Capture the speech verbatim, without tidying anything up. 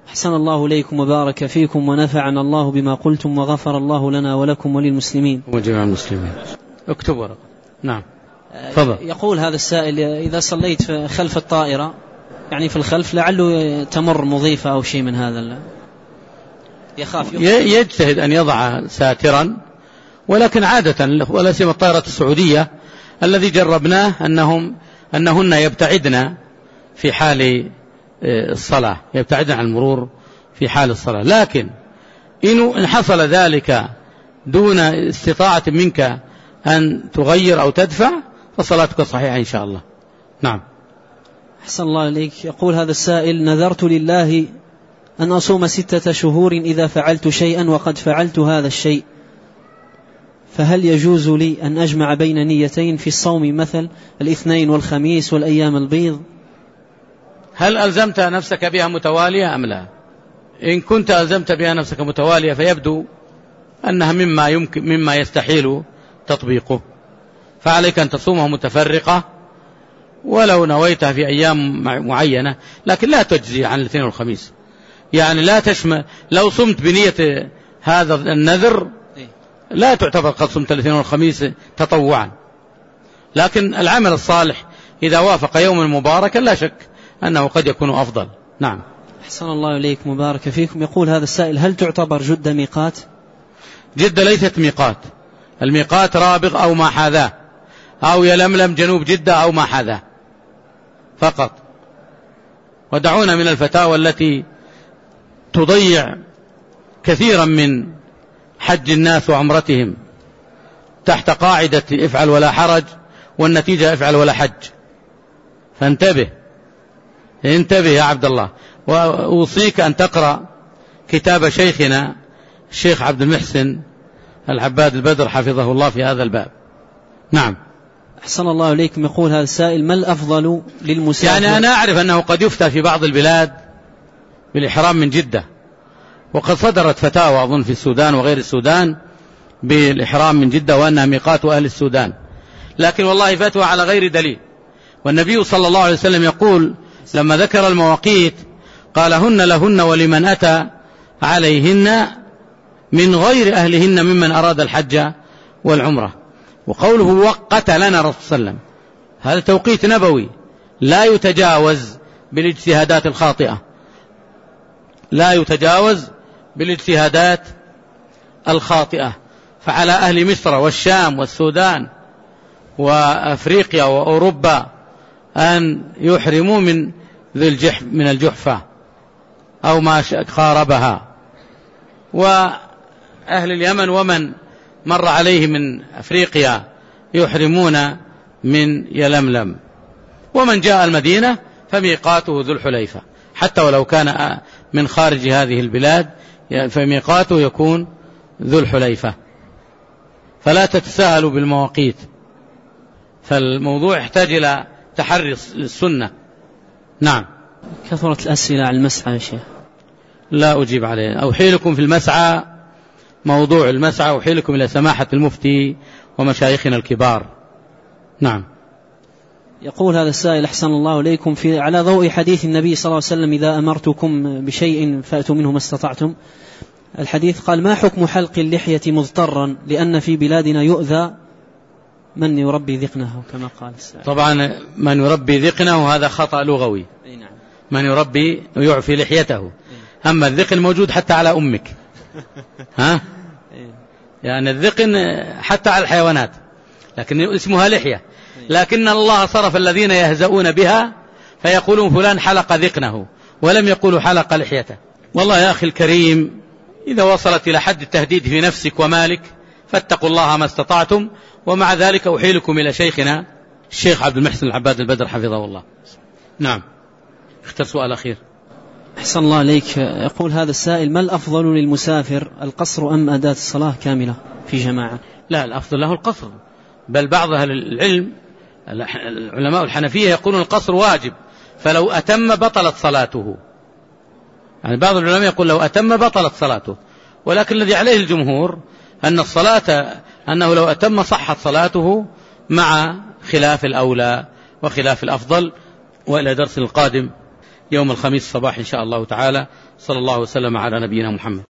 أحسن الله إليكم وبارك فيكم ونفعنا الله بما قلتم وغفر الله لنا ولكم وللمسلمين وجميع المسلمين. اكتب ورقة. نعم فضل. يقول هذا السائل: إذا صليت خلف الطائرة يعني في الخلف لعله تمر مضيفة أو شيء من هذا، يخاف يجتهد أن يضع ساترا، ولكن عادة ولا سيما الطائرة السعودية الذي جربناه أنهم أنهن يبتعدن في حال الصلاة، يبتعدن عن المرور في حال الصلاة. لكن إن حصل ذلك دون استطاعة منك أن تغير أو تدفع فصلاتك صحيحة إن شاء الله. نعم. أحسن الله إليك. يقول هذا السائل: نذرت لله أن أصوم ستة شهور إذا فعلت شيئا وقد فعلت هذا الشيء، فهل يجوز لي أن أجمع بين نيتين في الصوم مثل الاثنين والخميس والأيام البيض؟ هل ألزمت نفسك بها متوالية أم لا؟ إن كنت ألزمت بها نفسك متوالية فيبدو أنها مما يمكن مما يستحيل تطبيقه، فعليك أن تصومها متفرقة ولو نويتها في أيام معينة، لكن لا تجزي عن الاثنين والخميس. يعني لا تشمل، لو صمت بنية هذا النذر لا تعتبر قد صمت الاثنين والخميس تطوعا، لكن العمل الصالح إذا وافق يوم مباركا لا شك أنه قد يكون أفضل. نعم. أحسن الله إليك مبارك فيكم. يقول هذا السائل: هل تعتبر جدة ميقات؟ جدة ليست ميقات، الميقات رابغ أو ما حاذاه، أو يلملم جنوب جدة أو ما حاذاه فقط. ودعونا من الفتاوى التي تضيع كثيرا من حج الناس وعمرتهم تحت قاعدة افعل ولا حرج، والنتيجة افعل ولا حج. فانتبه انتبه يا عبد الله، وأوصيك أن تقرأ كتاب شيخنا الشيخ عبد المحسن العباد البدر حفظه الله في هذا الباب. نعم. أحسن الله إليكم. يقول هذا السائل: ما الأفضل للمسافر؟ يعني أنا أعرف أنه قد يفتى في بعض البلاد بالإحرام من جدة، وقد صدرت فتاوى أظن في السودان وغير السودان بالإحرام من جدة وأنها ميقات أهل السودان، لكن والله فتوى على غير دليل. والنبي صلى الله عليه وسلم يقول لما ذكر المواقيت قال: هن لهن ولمن أتى عليهن من غير أهلهن ممن أراد الحج والعمرة. وقوله وقت لنا رسول صلى الله عليه وسلم هذا توقيت نبوي لا يتجاوز بالاجتهادات الخاطئة، لا يتجاوز بالاجتهادات الخاطئة. فعلى أهل مصر والشام والسودان وأفريقيا وأوروبا أن يحرموا من ذي الجحف من الجحفة أو ما قاربها، وأهل اليمن ومن مر عليه من أفريقيا يحرمون من يلملم، ومن جاء المدينة فميقاته ذو الحليفة، حتى ولو كان من خارج هذه البلاد فميقاته يكون ذو الحليفة. فلا تتساهلوا بالمواقيت، فالموضوع يحتاج إلى تحري السنة. نعم. كثرت الأسئلة على المسعى يا شيخ. لا أجيب عليه. أوحيلكم في المسعى، موضوع المسعى أوحيلكم إلى سماحة المفتي ومشايخنا الكبار. نعم. يقول هذا السائل: أحسن الله إليكم، في على ضوء حديث النبي صلى الله عليه وسلم: إذا أمرتكم بشيء فأتوا منه ما استطعتم. الحديث قال: ما حكم حلق اللحية مضطرا لأن في بلادنا يؤذى من يربي ذقنه كما قال السائل؟ طبعا من يربي ذقنه هذا خطأ لغوي. من يربي يعفي لحيته، أما الذقن موجود حتى على أمك. ها؟ يعني الذقن حتى على الحيوانات، لكن اسمها لحية. لكن الله صرف الذين يهزؤون بها فيقولون فلان حلق ذقنه، ولم يقولوا حلق لحيته. والله يا أخي الكريم، إذا وصلت إلى حد التهديد في نفسك ومالك فاتقوا الله ما استطعتم. ومع ذلك أحيلكم إلى شيخنا الشيخ عبد المحسن العباد البدر حفظه الله. نعم. اختر سؤال أخير. أحسن الله عليك. يقول هذا السائل: ما الأفضل للمسافر، القصر أم أداة الصلاة كاملة في جماعة؟ لا، الأفضل له القصر، بل بعض أهل العلم العلماء الحنفية يقولون القصر واجب، فلو أتم بطلت صلاته. يعني بعض العلماء يقول لو أتم بطلت صلاته، ولكن الذي عليه الجمهور أن الصلاة أنه لو أتم صحت صلاته مع خلاف الأولى وخلاف الأفضل. وإلى درس القادم يوم الخميس الصباح إن شاء الله تعالى. صلى الله وسلم على نبينا محمد.